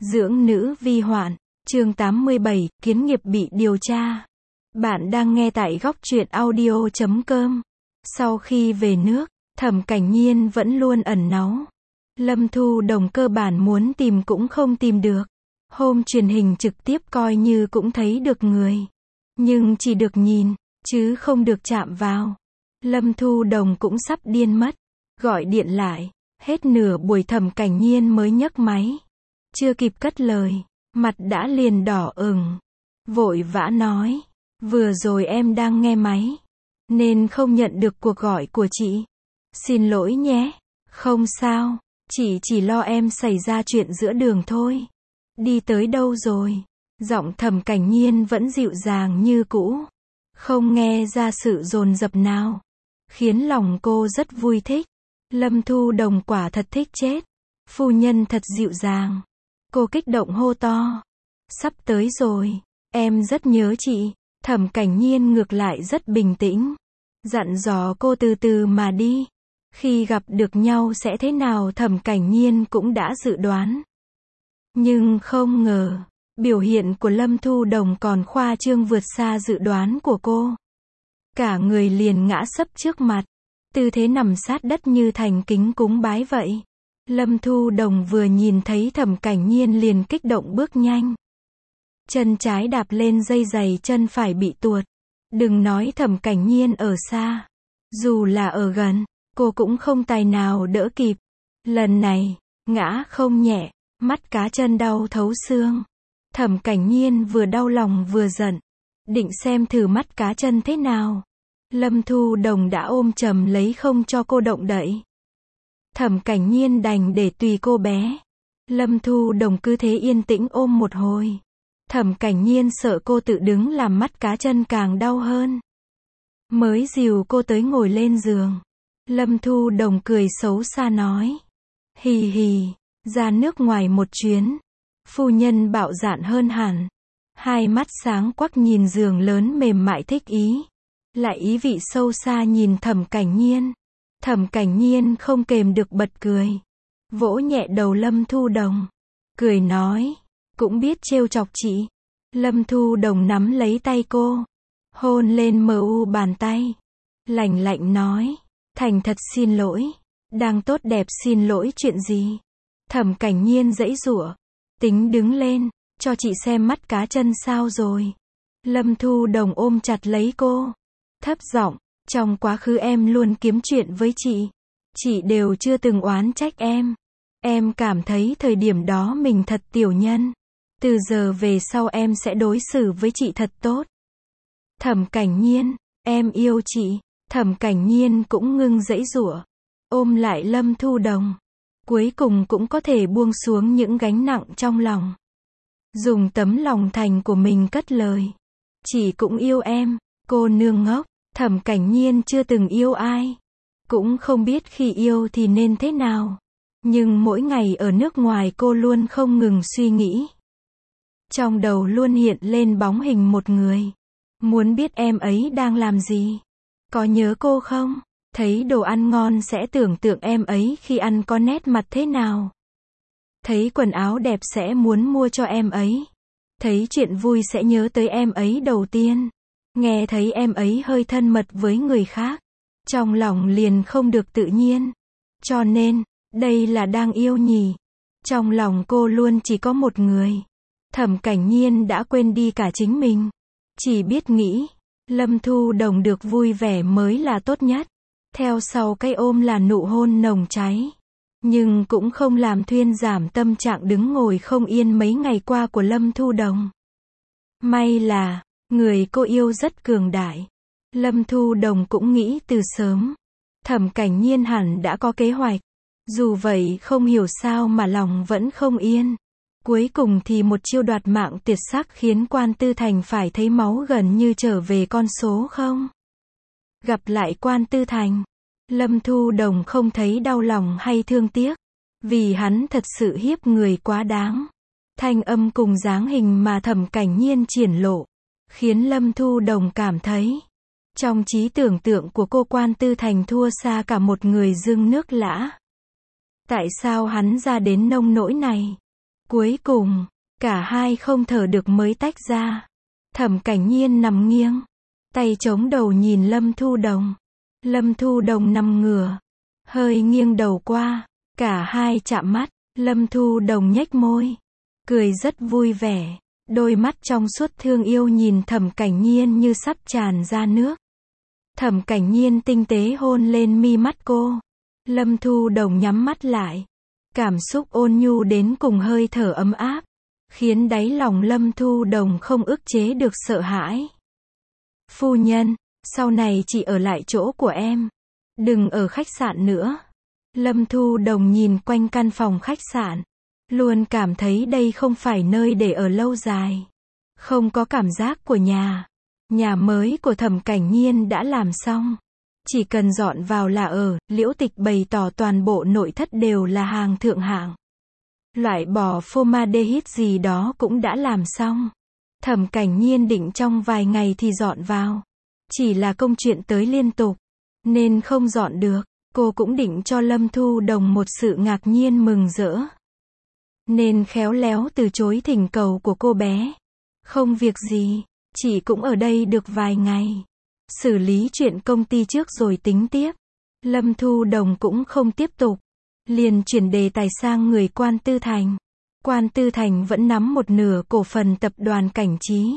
Dưỡng nữ vi hoạn, chương 87, kiến nghiệp bị điều tra. Bạn đang nghe tại góc truyện audio.com. Sau khi về nước, Thẩm Cảnh Nhiên vẫn luôn ẩn náu. Lâm Thu Đồng cơ bản muốn tìm cũng không tìm được. Hôm truyền hình trực tiếp coi như cũng thấy được người. Nhưng chỉ được nhìn, chứ không được chạm vào. Lâm Thu Đồng cũng sắp điên mất. Gọi điện lại, hết nửa buổi Thẩm Cảnh Nhiên mới nhấc máy. Chưa kịp cất lời, mặt đã liền đỏ ửng. Vội vã nói, vừa rồi em đang nghe máy, nên không nhận được cuộc gọi của chị. Xin lỗi nhé. Không sao, chị chỉ lo em xảy ra chuyện giữa đường thôi. Đi tới đâu rồi? Giọng Thẩm Cảnh Nhiên vẫn dịu dàng như cũ, không nghe ra sự dồn dập nào, khiến lòng cô rất vui thích. Lâm Thu Đồng quả thật thích chết. Phu nhân thật dịu dàng. Cô kích động hô to. Sắp tới rồi. Em rất nhớ chị. Thẩm Cảnh Nhiên ngược lại rất bình tĩnh. Dặn dò cô từ từ mà đi. Khi gặp được nhau sẽ thế nào Thẩm Cảnh Nhiên cũng đã dự đoán. Nhưng không ngờ, biểu hiện của Lâm Thu Đồng còn khoa trương vượt xa dự đoán của cô. Cả người liền ngã sấp trước mặt. Tư thế nằm sát đất như thành kính cúng bái vậy. Lâm Thu Đồng vừa nhìn thấy Thẩm Cảnh Nhiên liền kích động bước nhanh. Chân trái đạp lên dây giày, chân phải bị tuột. Đừng nói Thẩm Cảnh Nhiên ở xa, dù là ở gần, cô cũng không tài nào đỡ kịp. Lần này, ngã không nhẹ, mắt cá chân đau thấu xương. Thẩm Cảnh Nhiên vừa đau lòng vừa giận, định xem thử mắt cá chân thế nào. Lâm Thu Đồng đã ôm chầm lấy không cho cô động đậy. Thẩm Cảnh Nhiên đành để tùy cô bé. Lâm Thu Đồng cứ thế yên tĩnh ôm một hồi. Thẩm Cảnh Nhiên sợ cô tự đứng làm mắt cá chân càng đau hơn, mới dìu cô tới ngồi lên giường. Lâm Thu Đồng cười xấu xa nói, hì hì, ra nước ngoài một chuyến. Phu nhân bạo dạn hơn hẳn. Hai mắt sáng quắc nhìn giường lớn mềm mại thích ý, lại ý vị sâu xa nhìn Thẩm Cảnh Nhiên. Thẩm Cảnh Nhiên không kềm được bật cười, vỗ nhẹ đầu Lâm Thu Đồng, cười nói, cũng biết trêu chọc chị. Lâm Thu Đồng nắm lấy tay cô, hôn lên mu bàn tay, lạnh lạnh nói, thành thật xin lỗi. Đang tốt đẹp xin lỗi chuyện gì? Thẩm Cảnh Nhiên giãy giụa, tính đứng lên, cho chị xem mắt cá chân sao rồi. Lâm Thu Đồng ôm chặt lấy cô, thấp giọng, trong quá khứ em luôn kiếm chuyện với chị đều chưa từng oán trách em. Em cảm thấy thời điểm đó mình thật tiểu nhân. Từ giờ về sau em sẽ đối xử với chị thật tốt. Thẩm Cảnh Nhiên, em yêu chị. Thẩm Cảnh Nhiên cũng ngưng giãy giụa, ôm lại Lâm Thu Đồng, cuối cùng cũng có thể buông xuống những gánh nặng trong lòng. Dùng tấm lòng thành của mình cất lời, chị cũng yêu em. Cô nương ngốc. Thẩm Cảnh Nhiên chưa từng yêu ai, cũng không biết khi yêu thì nên thế nào. Nhưng mỗi ngày ở nước ngoài cô luôn không ngừng suy nghĩ. Trong đầu luôn hiện lên bóng hình một người. Muốn biết em ấy đang làm gì. Có nhớ cô không? Thấy đồ ăn ngon sẽ tưởng tượng em ấy khi ăn có nét mặt thế nào. Thấy quần áo đẹp sẽ muốn mua cho em ấy. Thấy chuyện vui sẽ nhớ tới em ấy đầu tiên. Nghe thấy em ấy hơi thân mật với người khác, trong lòng liền không được tự nhiên. Cho nên, đây là đang yêu nhỉ? Trong lòng cô luôn chỉ có một người. Thẩm Cảnh Nhiên đã quên đi cả chính mình. Chỉ biết nghĩ, Lâm Thu Đồng được vui vẻ mới là tốt nhất. Theo sau cái ôm là nụ hôn nồng cháy. Nhưng cũng không làm thuyên giảm tâm trạng đứng ngồi không yên mấy ngày qua của Lâm Thu Đồng. May là người cô yêu rất cường đại. Lâm Thu Đồng cũng nghĩ từ sớm. Thẩm Cảnh Nhiên hẳn đã có kế hoạch. Dù vậy không hiểu sao mà lòng vẫn không yên. Cuối cùng thì một chiêu đoạt mạng tuyệt sắc khiến Quan Tư Thành phải thấy máu gần như trở về con số không. Gặp lại Quan Tư Thành, Lâm Thu Đồng không thấy đau lòng hay thương tiếc, vì hắn thật sự hiếp người quá đáng. Thanh âm cùng dáng hình mà Thẩm Cảnh Nhiên triển lộ, khiến Lâm Thu Đồng cảm thấy, trong trí tưởng tượng của cô Quan Tư Thành thua xa cả một người dưng nước lã. Tại sao hắn ra đến nông nỗi này? Cuối cùng, cả hai không thở được mới tách ra. Thẩm Cảnh Nhiên nằm nghiêng, tay chống đầu nhìn Lâm Thu Đồng. Lâm Thu Đồng nằm ngửa, hơi nghiêng đầu qua, cả hai chạm mắt, Lâm Thu Đồng nhếch môi, cười rất vui vẻ, đôi mắt trong suốt thương yêu nhìn Thẩm Cảnh Nhiên như sắp tràn ra nước. Thẩm Cảnh Nhiên tinh tế hôn lên mi mắt cô. Lâm Thu Đồng nhắm mắt lại, cảm xúc ôn nhu đến cùng hơi thở ấm áp, khiến đáy lòng Lâm Thu Đồng không ức chế được sợ hãi. Phu nhân, sau này chị ở lại chỗ của em, đừng ở khách sạn nữa. Lâm Thu Đồng nhìn quanh căn phòng khách sạn, luôn cảm thấy đây không phải nơi để ở lâu dài. Không có cảm giác của nhà. Nhà mới của Thẩm Cảnh Nhiên đã làm xong, chỉ cần dọn vào là ở. Liễu Tịch bày tỏ toàn bộ nội thất đều là hàng thượng hạng. Loại bỏ formaldehyde gì đó cũng đã làm xong. Thẩm Cảnh Nhiên định trong vài ngày thì dọn vào. Chỉ là công chuyện tới liên tục, nên không dọn được. Cô cũng định cho Lâm Thu Đồng một sự ngạc nhiên mừng rỡ, nên khéo léo từ chối thỉnh cầu của cô bé. Không việc gì, chị cũng ở đây được vài ngày. Xử lý chuyện công ty trước rồi tính tiếp. Lâm Thu Đồng cũng không tiếp tục, liền chuyển đề tài sang người Quan Tư Thành. Quan Tư Thành vẫn nắm một nửa cổ phần tập đoàn Cảnh Trí.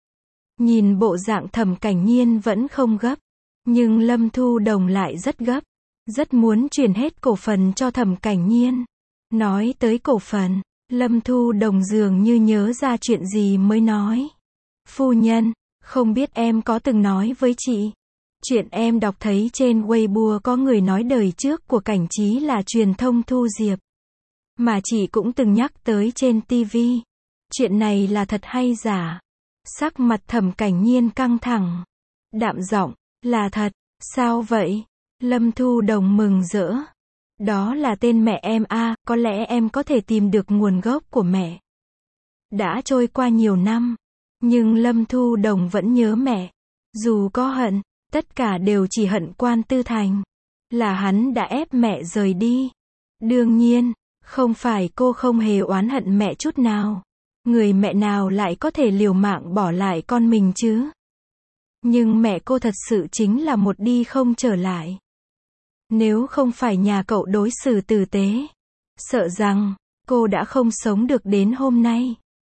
Nhìn bộ dạng Thẩm Cảnh Nhiên vẫn không gấp, nhưng Lâm Thu Đồng lại rất gấp, rất muốn chuyển hết cổ phần cho Thẩm Cảnh Nhiên. Nói tới cổ phần, Lâm Thu Đồng dường như nhớ ra chuyện gì mới nói. Phu nhân, không biết em có từng nói với chị. Chuyện em đọc thấy trên Weibo có người nói đời trước của Cảnh Trí là truyền thông Thu Diệp. Mà chị cũng từng nhắc tới trên TV. Chuyện này là thật hay giả? Sắc mặt Thẩm Cảnh Nhiên căng thẳng, đạm giọng, là thật. Sao vậy? Lâm Thu Đồng mừng rỡ. Đó là tên mẹ em à, có lẽ em có thể tìm được nguồn gốc của mẹ. Đã trôi qua nhiều năm, nhưng Lâm Thu Đồng vẫn nhớ mẹ. Dù có hận, tất cả đều chỉ hận Quan Tư Thành. Là hắn đã ép mẹ rời đi. Đương nhiên, không phải cô không hề oán hận mẹ chút nào. Người mẹ nào lại có thể liều mạng bỏ lại con mình chứ? Nhưng mẹ cô thật sự chính là một đi không trở lại. Nếu không phải nhà cậu đối xử tử tế, sợ rằng cô đã không sống được đến hôm nay.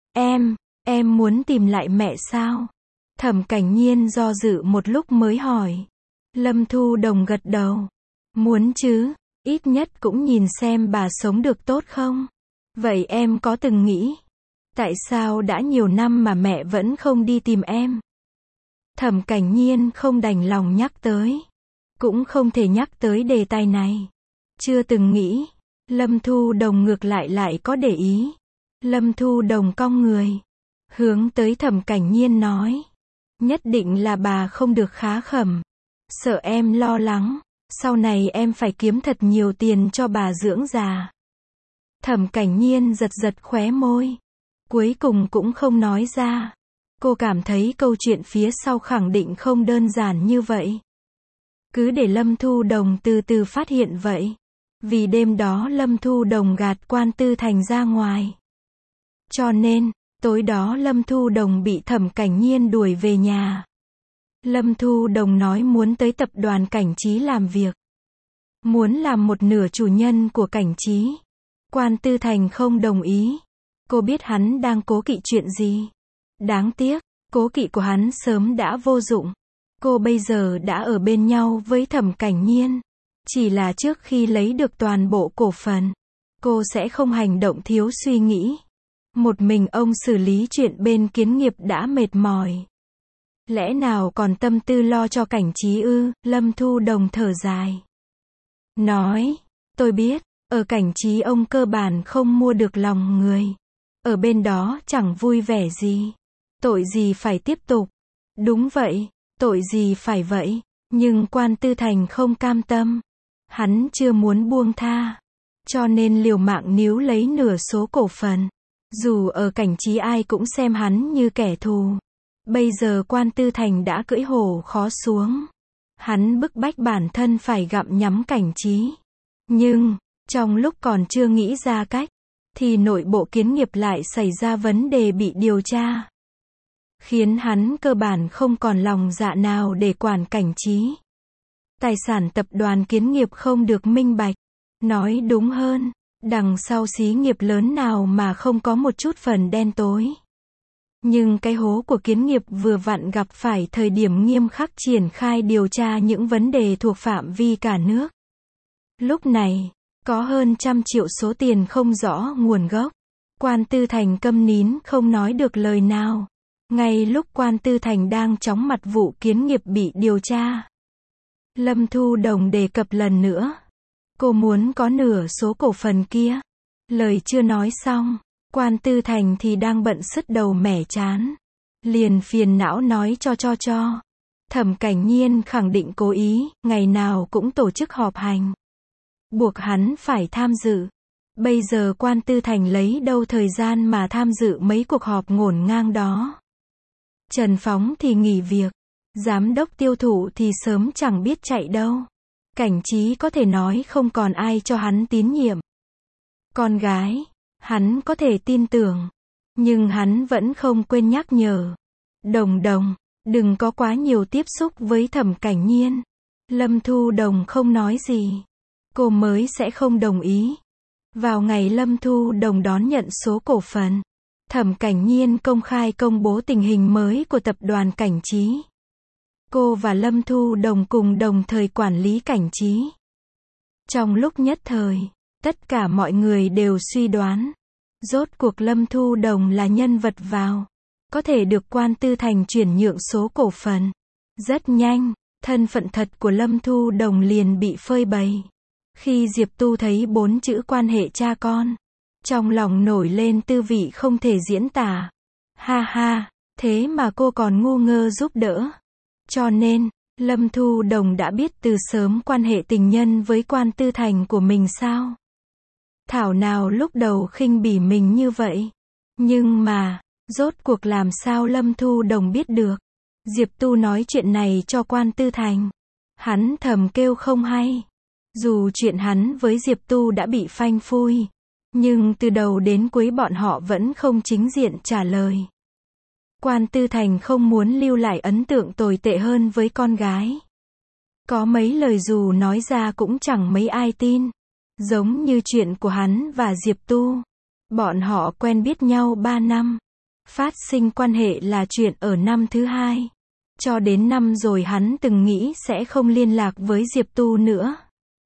Em muốn tìm lại mẹ sao? Thẩm Cảnh Nhiên do dự một lúc mới hỏi. Lâm Thu Đồng gật đầu. Muốn chứ, ít nhất cũng nhìn xem bà sống được tốt không? Vậy em có từng nghĩ, tại sao đã nhiều năm mà mẹ vẫn không đi tìm em? Thẩm Cảnh Nhiên không đành lòng nhắc tới. Cũng không thể nhắc tới đề tài này. Chưa từng nghĩ. Lâm Thu Đồng ngược lại có để ý. Lâm Thu Đồng cong người, hướng tới Thẩm Cảnh Nhiên nói. Nhất định là bà không được khá khẩm. Sợ em lo lắng, sau này em phải kiếm thật nhiều tiền cho bà dưỡng già. Thẩm Cảnh Nhiên giật khóe môi. Cuối cùng cũng không nói ra. Cô cảm thấy câu chuyện phía sau khẳng định không đơn giản như vậy. Cứ để Lâm Thu Đồng từ từ phát hiện vậy. Vì đêm đó Lâm Thu Đồng gạt Quan Tư Thành ra ngoài. Cho nên, tối đó Lâm Thu Đồng bị Thẩm Cảnh Nhiên đuổi về nhà. Lâm Thu Đồng nói muốn tới tập đoàn Cảnh Trí làm việc. Muốn làm một nửa chủ nhân của Cảnh Trí. Quan Tư Thành không đồng ý. Cô biết hắn đang cố kỵ chuyện gì. Đáng tiếc, cố kỵ của hắn sớm đã vô dụng. Cô bây giờ đã ở bên nhau với Thẩm Cảnh Nhiên. Chỉ là trước khi lấy được toàn bộ cổ phần, cô sẽ không hành động thiếu suy nghĩ. Một mình ông xử lý chuyện bên Kiến Nghiệp đã mệt mỏi. Lẽ nào còn tâm tư lo cho Cảnh Trí ư? Lâm Thu Đồng thở dài. Nói, tôi biết, ở Cảnh Trí ông cơ bản không mua được lòng người. Ở bên đó chẳng vui vẻ gì. Tội gì phải tiếp tục? Đúng vậy, tội gì phải vậy? Nhưng Quan Tư Thành không cam tâm. Hắn chưa muốn buông tha. Cho nên liều mạng níu lấy nửa số cổ phần. Dù ở Cảnh Trí ai cũng xem hắn như kẻ thù. Bây giờ Quan Tư Thành đã cưỡi hổ khó xuống. Hắn bức bách bản thân phải gặm nhắm Cảnh Trí. Nhưng, trong lúc còn chưa nghĩ ra cách, thì nội bộ kiến nghiệp lại xảy ra vấn đề bị điều tra. Khiến hắn cơ bản không còn lòng dạ nào để quản Cảnh Trí. Tài sản tập đoàn kiến nghiệp không được minh bạch. Nói đúng hơn, đằng sau xí nghiệp lớn nào mà không có một chút phần đen tối. Nhưng cái hố của kiến nghiệp vừa vặn gặp phải thời điểm nghiêm khắc triển khai điều tra những vấn đề thuộc phạm vi cả nước. Lúc này, có hơn 100 triệu số tiền không rõ nguồn gốc. Quan Tư Thành câm nín không nói được lời nào. Ngay lúc Quan Tư Thành đang chóng mặt vụ kiến nghiệp bị điều tra, Lâm Thu Đồng đề cập lần nữa. Cô muốn có nửa số cổ phần kia. Lời chưa nói xong, Quan Tư Thành thì đang bận sứt đầu mẻ chán. Liền phiền não nói cho. Thẩm Cảnh Nhiên khẳng định cố ý, ngày nào cũng tổ chức họp hành. Buộc hắn phải tham dự. Bây giờ Quan Tư Thành lấy đâu thời gian mà tham dự mấy cuộc họp ngổn ngang đó. Trần Phóng thì nghỉ việc. Giám đốc tiêu thụ thì sớm chẳng biết chạy đâu. Cảnh Trí có thể nói không còn ai cho hắn tín nhiệm. Con gái, hắn có thể tin tưởng. Nhưng hắn vẫn không quên nhắc nhở. Đồng, đừng có quá nhiều tiếp xúc với Thẩm Cảnh Nhiên. Lâm Thu Đồng không nói gì. Cô mới sẽ không đồng ý. Vào ngày Lâm Thu Đồng đón nhận số cổ phần, Thẩm Cảnh Nhiên công khai công bố tình hình mới của tập đoàn Cảnh Trí. Cô và Lâm Thu Đồng cùng đồng thời quản lý Cảnh Trí. Trong lúc nhất thời, tất cả mọi người đều suy đoán, rốt cuộc Lâm Thu Đồng là nhân vật vào, có thể được Quan Tư Thành chuyển nhượng số cổ phần. Rất nhanh, thân phận thật của Lâm Thu Đồng liền bị phơi bày. Khi Diệp Tu thấy 4 chữ quan hệ cha con, trong lòng nổi lên tư vị không thể diễn tả. Ha ha, thế mà cô còn ngu ngơ giúp đỡ. Cho nên, Lâm Thu Đồng đã biết từ sớm quan hệ tình nhân với Quan Tư Thành của mình sao? Thảo nào lúc đầu khinh bỉ mình như vậy. Nhưng mà, rốt cuộc làm sao Lâm Thu Đồng biết được? Diệp Tu nói chuyện này cho Quan Tư Thành. Hắn thầm kêu không hay. Dù chuyện hắn với Diệp Tu đã bị phanh phui, nhưng từ đầu đến cuối bọn họ vẫn không chính diện trả lời. Quan Tư Thành không muốn lưu lại ấn tượng tồi tệ hơn với con gái. Có mấy lời dù nói ra cũng chẳng mấy ai tin. Giống như chuyện của hắn và Diệp Tu. Bọn họ quen biết nhau 3 năm. Phát sinh quan hệ là chuyện ở năm thứ 2. Cho đến năm rồi hắn từng nghĩ sẽ không liên lạc với Diệp Tu nữa.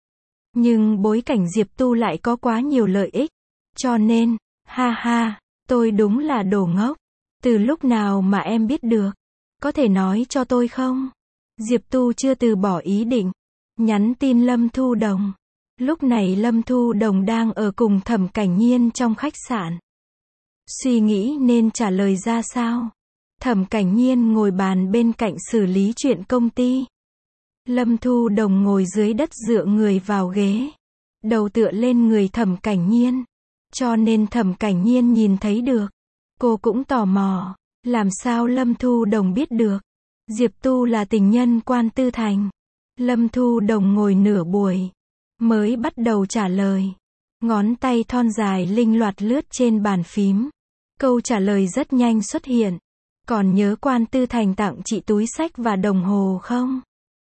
Nhưng bối cảnh Diệp Tu lại có quá nhiều lợi ích. Cho nên, ha ha, tôi đúng là đồ ngốc. Từ lúc nào mà em biết được? Có thể nói cho tôi không? Diệp Tu chưa từ bỏ ý định. Nhắn tin Lâm Thu Đồng. Lúc này Lâm Thu Đồng đang ở cùng Thẩm Cảnh Nhiên trong khách sạn. Suy nghĩ nên trả lời ra sao? Thẩm Cảnh Nhiên ngồi bàn bên cạnh xử lý chuyện công ty. Lâm Thu Đồng ngồi dưới đất dựa người vào ghế. Đầu tựa lên người Thẩm Cảnh Nhiên. Cho nên Thẩm Cảnh Nhiên nhìn thấy được. Cô cũng tò mò. Làm sao Lâm Thu Đồng biết được? Diệp Tu là tình nhân Quan Tư Thành. Lâm Thu Đồng ngồi nửa buổi. Mới bắt đầu trả lời. Ngón tay thon dài linh loạt lướt trên bàn phím. Câu trả lời rất nhanh xuất hiện. Còn nhớ Quan Tư Thành tặng chị túi xách và đồng hồ không?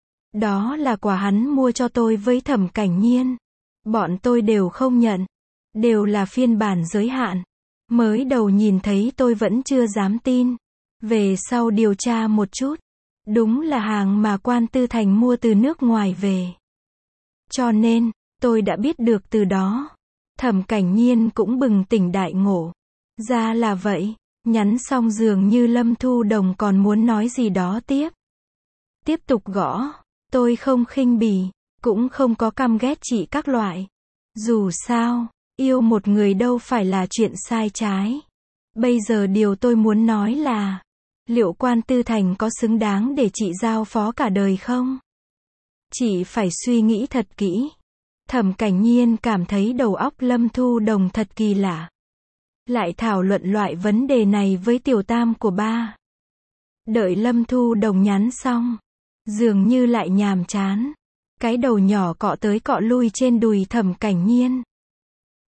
Đó là quà hắn mua cho tôi với Thẩm Cảnh Nhiên. Bọn tôi đều không nhận. Đều là phiên bản giới hạn. Mới đầu nhìn thấy tôi vẫn chưa dám tin. Về sau điều tra một chút. Đúng là hàng mà Quan Tư Thành mua từ nước ngoài về. Cho nên, tôi đã biết được từ đó. Thẩm Cảnh Nhiên cũng bừng tỉnh đại ngộ. Ra là vậy. Nhắn xong dường như Lâm Thu Đồng còn muốn nói gì đó tiếp. Tiếp tục gõ. Tôi không khinh bỉ, cũng không có căm ghét chị các loại. Dù sao, yêu một người đâu phải là chuyện sai trái. Bây giờ điều tôi muốn nói là, liệu Quan Tư Thành có xứng đáng để chị giao phó cả đời không? Chị phải suy nghĩ thật kỹ. Thẩm Cảnh Nhiên cảm thấy đầu óc Lâm Thu Đồng thật kỳ lạ. Lại thảo luận loại vấn đề này với tiểu tam của ba. Đợi Lâm Thu Đồng nhắn xong, dường như lại nhàm chán. Cái đầu nhỏ cọ tới cọ lui trên đùi Thẩm Cảnh Nhiên.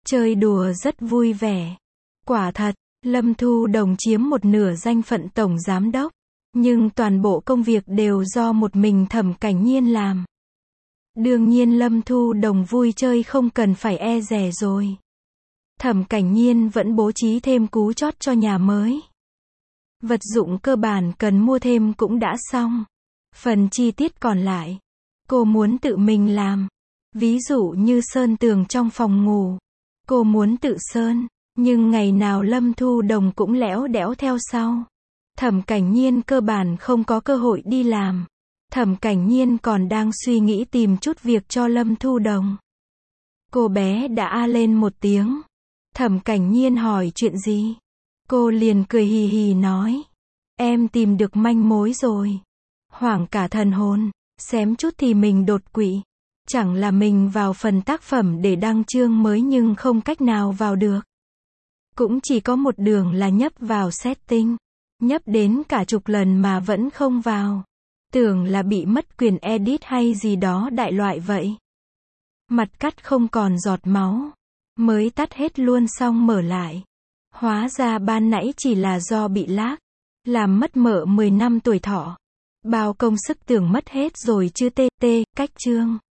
chơi đùa rất vui vẻ. Quả thật, Lâm Thu Đồng chiếm một nửa danh phận tổng giám đốc, nhưng toàn bộ công việc đều do một mình Thẩm Cảnh Nhiên làm. Đương nhiên Lâm Thu Đồng vui chơi không cần phải e dè rồi. Thẩm Cảnh Nhiên vẫn bố trí thêm cú chót cho nhà mới. Vật dụng cơ bản cần mua thêm cũng đã xong. Phần chi tiết còn lại, cô muốn tự mình làm. Ví dụ như sơn tường trong phòng ngủ, cô muốn tự sơn, nhưng ngày nào Lâm Thu Đồng cũng lẽo đẽo theo sau. Thẩm Cảnh Nhiên cơ bản không có cơ hội đi làm. Thẩm Cảnh Nhiên còn đang suy nghĩ tìm chút việc cho Lâm Thu Đồng. Cô bé đã a lên một tiếng. Thẩm Cảnh Nhiên hỏi chuyện gì? Cô liền cười hì hì nói. Em tìm được manh mối rồi. Hoảng cả thần hồn, xém chút thì mình đột quỵ. Chẳng là mình vào phần tác phẩm để đăng chương mới nhưng không cách nào vào được. Cũng chỉ có một đường là nhấp vào setting. Nhấp đến cả chục lần mà vẫn không vào. Tưởng là bị mất quyền edit hay gì đó đại loại vậy. Mặt cắt không còn giọt máu. Mới tắt hết luôn xong mở lại. Hóa ra ban nãy chỉ là do bị lag. Làm mất mợ 10 năm tuổi thọ. Bao công sức tưởng mất hết rồi chứ tê, cách chương.